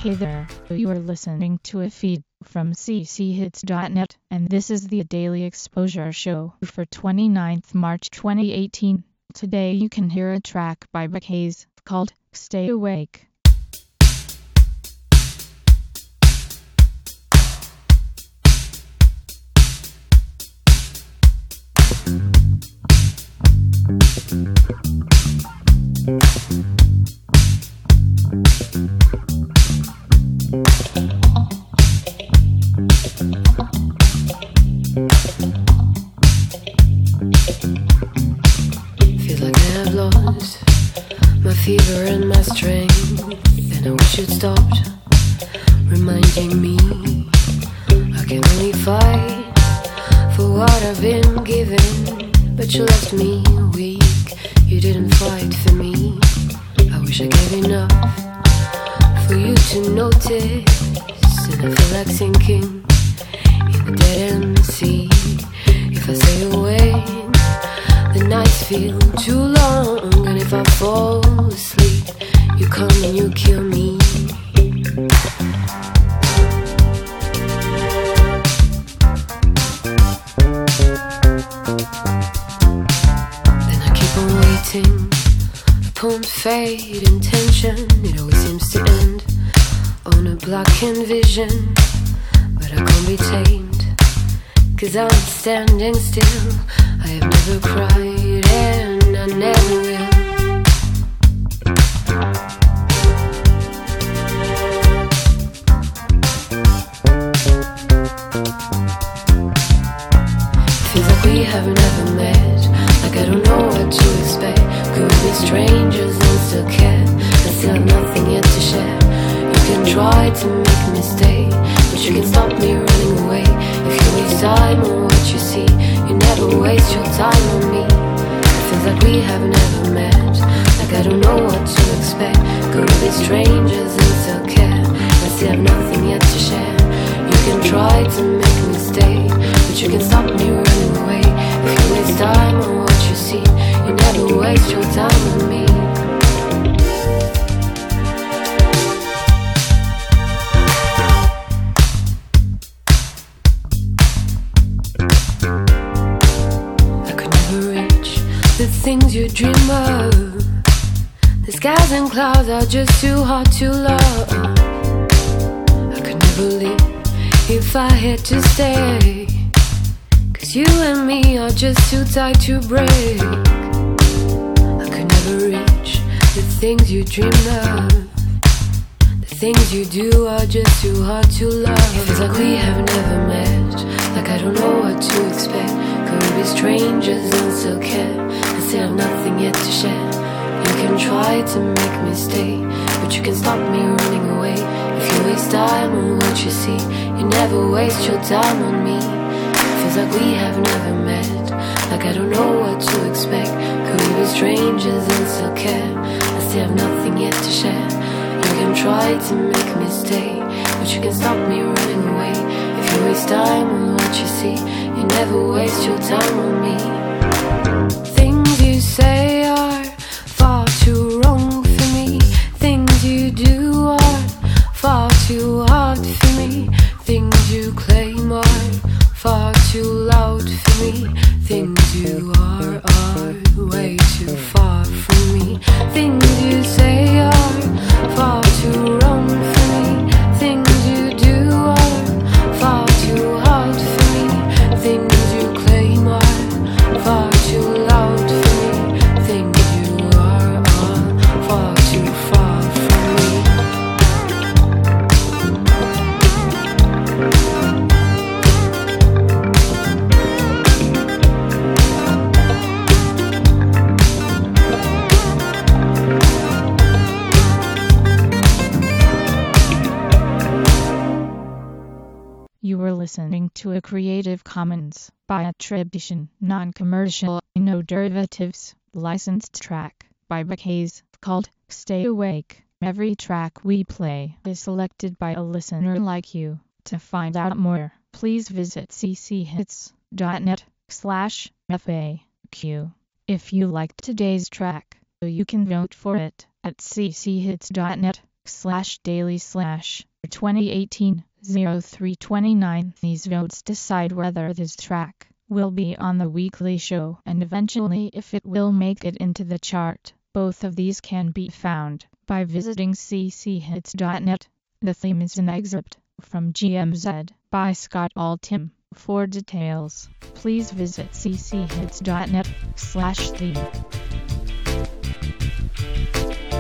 Hey there, you are listening to a feed from cchits.net, and this is the Daily Exposure Show for 29th March 2018. Today you can hear a track by Buckhaze called Stay Awake. Feel like I've lost my fever and my strength, and I wish you'd stopped reminding me I can only fight for what I've been given. But you left me weak, you didn't fight for me. I wish I gave enough for you to notice, and I feel like sinking in a dead-end sea. If I stay awake, the nights feel too long, and if I fall asleep, you come and you kill me. Then I keep on waiting upon fate and tension. It always seems to end on a blackened vision, but I can't be tamed, 'cause I'm standing still. I have never cried and I never will. Feels like we have never met, like I don't know what to expect. Could we be strangers and still care? I still have nothing yet to share. You can try to make me stay, but you can stop me running away. If you waste time on what you see, you never waste your time on me. It feels like we have never met, like I don't know what to expect. Could we be strangers and still care? I still have nothing yet to share. You can try to make me stay, but you can stop me running away. If you waste time on what you see, you never waste your time on me. The things you dream of, the skies and clouds are just too hard to love. I could never leave if I had to stay, 'cause you and me are just too tight to break. I could never reach the things you dream of. The things you do are just too hard to love. It feels like we have never met, like I don't know what to expect. Could we be strangers and still care? I still have nothing yet to share. You can try to make me stay, but you can stop me running away. If you waste time on what you see, you never waste your time on me. It feels like we have never met, like I don't know what to expect. Could we be strangers and still care? I still have nothing yet to share. You can try to make me stay, but you can stop me running away. If you waste time on what you see, you never waste your time on me. Things you say are far too wrong for me. Things you do are far too hard for me. Things you claim are far too loud for me. Things you are way too far from me. Things you say are far too wrong for me. Things you do are far too hard for me. Things you claim are far too loud for me. Things you are far too far from me. You were listening to a Creative Commons by attribution, non-commercial, no derivatives, licensed track by Buckhaze called Stay Awake. Every track we play is selected by a listener like you. To find out more, please visit cchits.net/FAQ. If you liked today's track, you can vote for it at cchits.net. daily/2018-0329. These votes decide whether this track will be on the weekly show and eventually if it will make it into the chart. Both of these can be found by visiting cchits.net. The theme is an excerpt from GMZ by Scott Altham. For details, please visit cchits.net/theme.